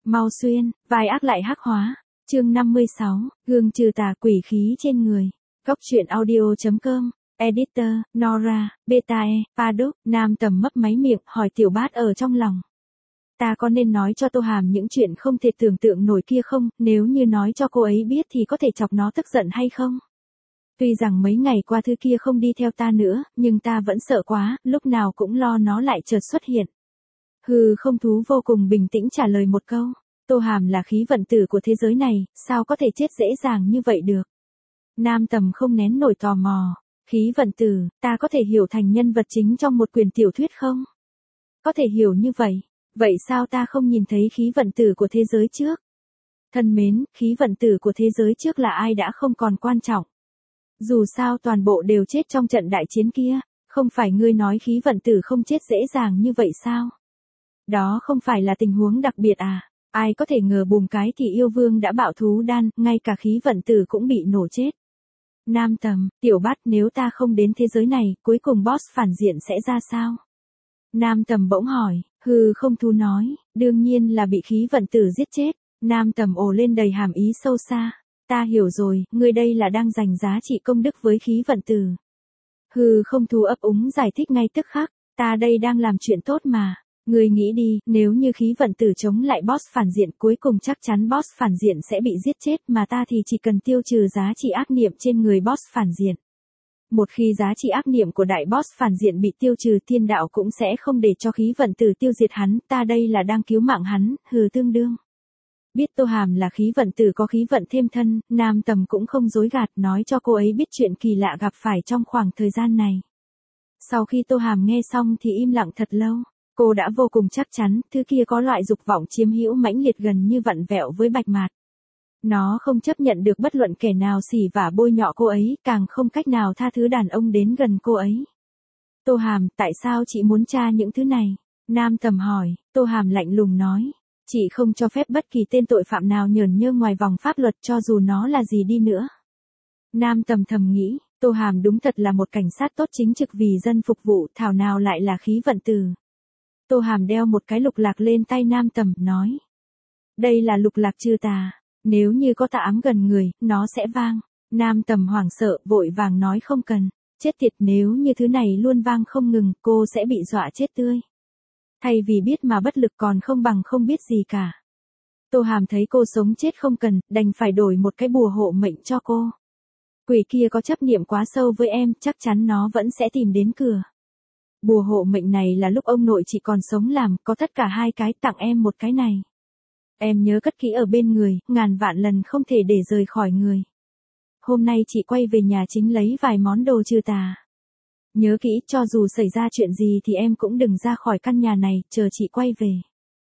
Mau xuyên, vai ác lại hắc hóa. Chương 56, gương trừ tà quỷ khí trên người. Góc truyện audio.com. Editor, Nora, Betae, Paddock. Nam Tầm mấp máy miệng hỏi Tiểu Bát ở trong lòng. Ta có nên nói cho Tô Hàm những chuyện không thể tưởng tượng nổi kia không, nếu như nói cho cô ấy biết thì có thể chọc nó tức giận hay không? Tuy rằng mấy ngày qua thứ kia không đi theo ta nữa, nhưng ta vẫn sợ quá, lúc nào cũng lo nó lại chợt xuất hiện. Không thú vô cùng bình tĩnh trả lời một câu. Tô Hàm là khí vận tử của thế giới này, sao có thể chết dễ dàng như vậy được? Nam Tầm không nén nổi tò mò. Khí vận tử, ta có thể hiểu thành nhân vật chính trong một quyển tiểu thuyết không? Có thể hiểu như vậy. Vậy sao ta không nhìn thấy khí vận tử của thế giới trước? Thân mến, khí vận tử của thế giới trước là ai đã không còn quan trọng. Dù sao toàn bộ đều chết trong trận đại chiến kia, không phải ngươi nói khí vận tử không chết dễ dàng như vậy sao? Đó không phải là tình huống đặc biệt à? Ai có thể ngờ bùm cái thì yêu vương đã bạo thú đan, ngay cả khí vận tử cũng bị nổ chết. Nam Tầm, Tiểu Bát, nếu ta không đến thế giới này, cuối cùng boss phản diện sẽ ra sao? Nam Tầm bỗng hỏi. Không thú nói, đương nhiên là bị khí vận tử giết chết. Nam Tầm ồ lên đầy hàm ý sâu xa. Ta hiểu rồi, ngươi đây là đang giành giá trị công đức với khí vận tử. Không thú ấp úng giải thích ngay tức khắc. Ta đây đang làm chuyện tốt mà. Ngươi nghĩ đi, nếu như khí vận tử chống lại boss phản diện, cuối cùng chắc chắn boss phản diện sẽ bị giết chết, mà ta thì chỉ cần tiêu trừ giá trị ác niệm trên người boss phản diện. Một khi giá trị ác niệm của đại boss phản diện bị tiêu trừ, thiên đạo cũng sẽ không để cho khí vận tử tiêu diệt hắn, ta đây là đang cứu mạng hắn, tương đương. Biết Tô Hàm là khí vận tử có khí vận thêm thân, Nam Tầm cũng không dối gạt, nói cho cô ấy biết chuyện kỳ lạ gặp phải trong khoảng thời gian này. Sau khi Tô Hàm nghe xong thì im lặng thật lâu. Cô đã vô cùng chắc chắn, thứ kia có loại dục vọng chiếm hữu mãnh liệt gần như vặn vẹo với Bạch Mạt. Nó không chấp nhận được bất luận kẻ nào xỉ vả bôi nhọ cô ấy, càng không cách nào tha thứ đàn ông đến gần cô ấy. Tô Hàm, tại sao chị muốn tra những thứ này? Nam Tầm hỏi. Tô Hàm lạnh lùng nói. Chị không cho phép bất kỳ tên tội phạm nào nhởn nhơ ngoài vòng pháp luật, cho dù nó là gì đi nữa. Nam Tầm thầm nghĩ, Tô Hàm đúng thật là một cảnh sát tốt chính trực vì dân phục vụ, thảo nào lại là khí vận tử. Tô Hàm đeo một cái lục lạc lên tay Nam Tầm, nói. Đây là lục lạc trừ tà, nếu như có tà ám gần người, nó sẽ vang. Nam Tầm hoảng sợ, vội vàng nói không cần. Chết tiệt, nếu như thứ này luôn vang không ngừng, cô sẽ bị dọa chết tươi. Thay vì biết mà bất lực còn không bằng không biết gì cả. Tô Hàm thấy cô sống chết không cần, đành phải đổi một cái bùa hộ mệnh cho cô. Quỷ kia có chấp niệm quá sâu với em, chắc chắn nó vẫn sẽ tìm đến cửa. Bùa hộ mệnh này là lúc ông nội chị còn sống làm, có tất cả hai cái, tặng em một cái này. Em nhớ cất kỹ ở bên người, ngàn vạn lần không thể để rời khỏi người. Hôm nay chị quay về nhà chính lấy vài món đồ trừ tà. Nhớ kỹ, cho dù xảy ra chuyện gì thì em cũng đừng ra khỏi căn nhà này, chờ chị quay về.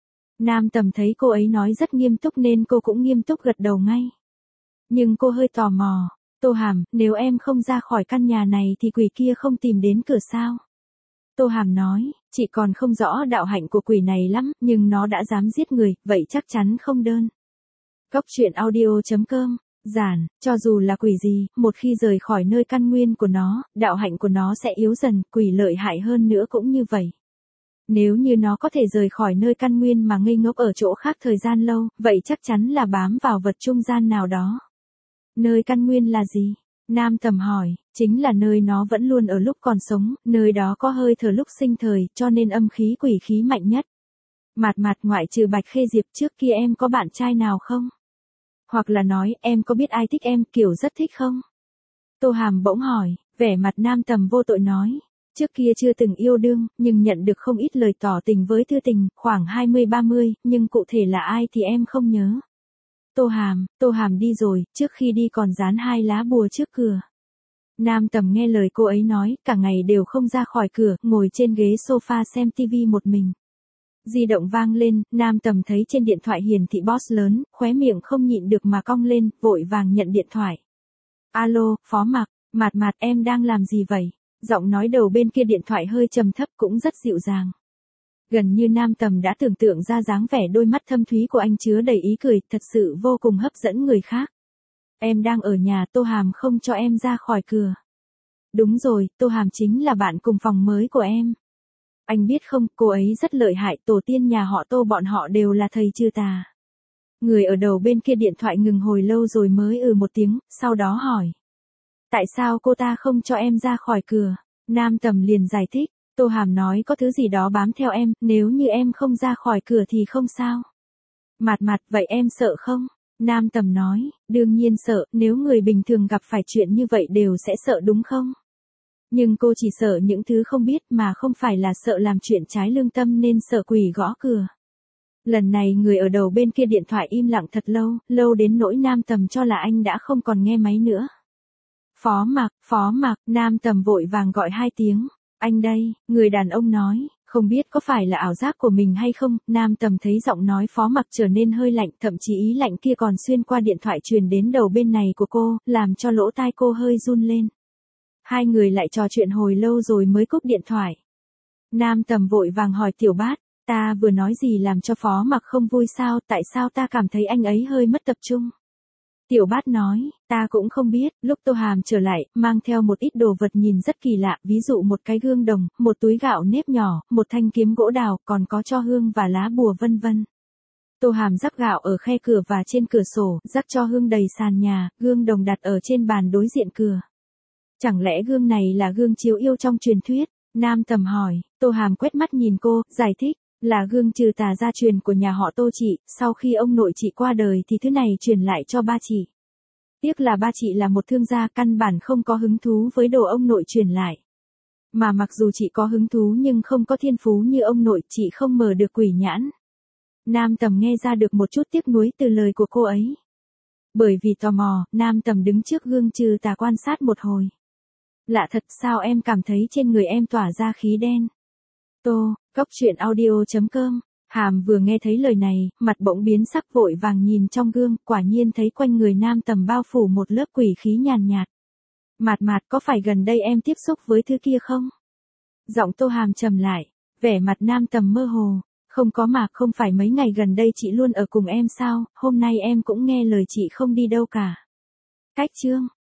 Nam Tầm thấy cô ấy nói rất nghiêm túc nên cô cũng nghiêm túc gật đầu ngay. Nhưng cô hơi tò mò. Tô Hàm, nếu em không ra khỏi căn nhà này thì quỷ kia không tìm đến cửa sao? Tô Hàm nói, chị còn không rõ đạo hạnh của quỷ này lắm, nhưng nó đã dám giết người, vậy chắc chắn không đơn. Góc truyện audio.com. Giản, cho dù là quỷ gì, một khi rời khỏi nơi căn nguyên của nó, đạo hạnh của nó sẽ yếu dần, quỷ lợi hại hơn nữa cũng như vậy. Nếu như nó có thể rời khỏi nơi căn nguyên mà ngây ngốc ở chỗ khác thời gian lâu, vậy chắc chắn là bám vào vật trung gian nào đó. Nơi căn nguyên là gì? Nam Tầm hỏi. Chính là nơi nó vẫn luôn ở lúc còn sống, nơi đó có hơi thở lúc sinh thời, cho nên âm khí quỷ khí mạnh nhất. Mạt ngoại trừ Bạch Khê Diệp, trước kia em có bạn trai nào không? Hoặc là nói, em có biết ai thích em, kiểu rất thích không? Tô Hàm bỗng hỏi, vẻ mặt Nam Tầm vô tội nói. Trước kia chưa từng yêu đương, nhưng nhận được không ít lời tỏ tình với thư tình, khoảng 20-30, nhưng cụ thể là ai thì em không nhớ. Tô Hàm đi rồi, trước khi đi còn dán 2 lá bùa trước cửa. Nam Tầm nghe lời cô ấy nói, cả ngày đều không ra khỏi cửa, ngồi trên ghế sofa xem tivi một mình. Di động vang lên, Nam Tầm thấy trên điện thoại hiển thị boss lớn, khóe miệng không nhịn được mà cong lên, vội vàng nhận điện thoại. Alo, Phó Mạc, Mạt em đang làm gì vậy? Giọng nói đầu bên kia điện thoại hơi trầm thấp cũng rất dịu dàng. Gần như Nam Tầm đã tưởng tượng ra dáng vẻ đôi mắt thâm thúy của anh chứa đầy ý cười, thật sự vô cùng hấp dẫn người khác. Em đang ở nhà, Tô Hàm không cho em ra khỏi cửa. Đúng rồi, Tô Hàm chính là bạn cùng phòng mới của em. Anh biết không, cô ấy rất lợi hại, tổ tiên nhà họ Tô bọn họ đều là thầy trừ tà. Người ở đầu bên kia điện thoại ngừng hồi lâu rồi mới một tiếng, sau đó hỏi. Tại sao cô ta không cho em ra khỏi cửa? Nam Tầm liền giải thích, Tô Hàm nói có thứ gì đó bám theo em, nếu như em không ra khỏi cửa thì không sao. Mạt Mạt, vậy em sợ không? Nam Tầm nói, đương nhiên sợ, nếu người bình thường gặp phải chuyện như vậy đều sẽ sợ đúng không? Nhưng cô chỉ sợ những thứ không biết mà không phải là sợ làm chuyện trái lương tâm nên sợ quỷ gõ cửa. Lần này người ở đầu bên kia điện thoại im lặng thật lâu, lâu đến nỗi Nam Tầm cho là anh đã không còn nghe máy nữa. Phó Mạc, Nam Tầm vội vàng gọi 2 tiếng. Anh đây, người đàn ông nói, không biết có phải là ảo giác của mình hay không, Nam Tầm thấy giọng nói Phó Mạc trở nên hơi lạnh, thậm chí ý lạnh kia còn xuyên qua điện thoại truyền đến đầu bên này của cô, làm cho lỗ tai cô hơi run lên. Hai người lại trò chuyện hồi lâu rồi mới cúp điện thoại. Nam Tầm vội vàng hỏi Tiểu Bát, ta vừa nói gì làm cho Phó Mạc không vui sao, tại sao ta cảm thấy anh ấy hơi mất tập trung? Tiểu Bát nói, ta cũng không biết, lúc Tô Hàm trở lại, mang theo một ít đồ vật nhìn rất kỳ lạ, ví dụ một cái gương đồng, một túi gạo nếp nhỏ, một thanh kiếm gỗ đào, còn có cho hương và lá bùa vân vân. Tô Hàm rắc gạo ở khe cửa và trên cửa sổ, rắc cho hương đầy sàn nhà, gương đồng đặt ở trên bàn đối diện cửa. Chẳng lẽ gương này là gương chiếu yêu trong truyền thuyết? Nam Tầm hỏi, Tô Hàm quét mắt nhìn cô, giải thích, là gương trừ tà gia truyền của nhà họ Tô chị, sau khi ông nội chị qua đời thì thứ này truyền lại cho ba chị. Tiếc là ba chị là một thương gia căn bản không có hứng thú với đồ ông nội truyền lại. Mà mặc dù chị có hứng thú nhưng không có thiên phú như ông nội, chị không mở được quỷ nhãn. Nam Tầm nghe ra được một chút tiếc nuối từ lời của cô ấy. Bởi vì tò mò, Nam Tầm đứng trước gương trừ tà quan sát một hồi. Lạ thật, sao em cảm thấy trên người em tỏa ra khí đen? Góc truyện audio.com. Hàm vừa nghe thấy lời này, mặt bỗng biến sắc vội vàng nhìn trong gương, quả nhiên thấy quanh người Nam Tầm bao phủ một lớp quỷ khí nhàn nhạt. Mạt Mạt, có phải gần đây em tiếp xúc với thứ kia không? Giọng Tô Hàm trầm lại, vẻ mặt Nam Tầm mơ hồ. Không có mà, không phải mấy ngày gần đây chị luôn ở cùng em sao, hôm nay em cũng nghe lời chị không đi đâu cả. Cách chương.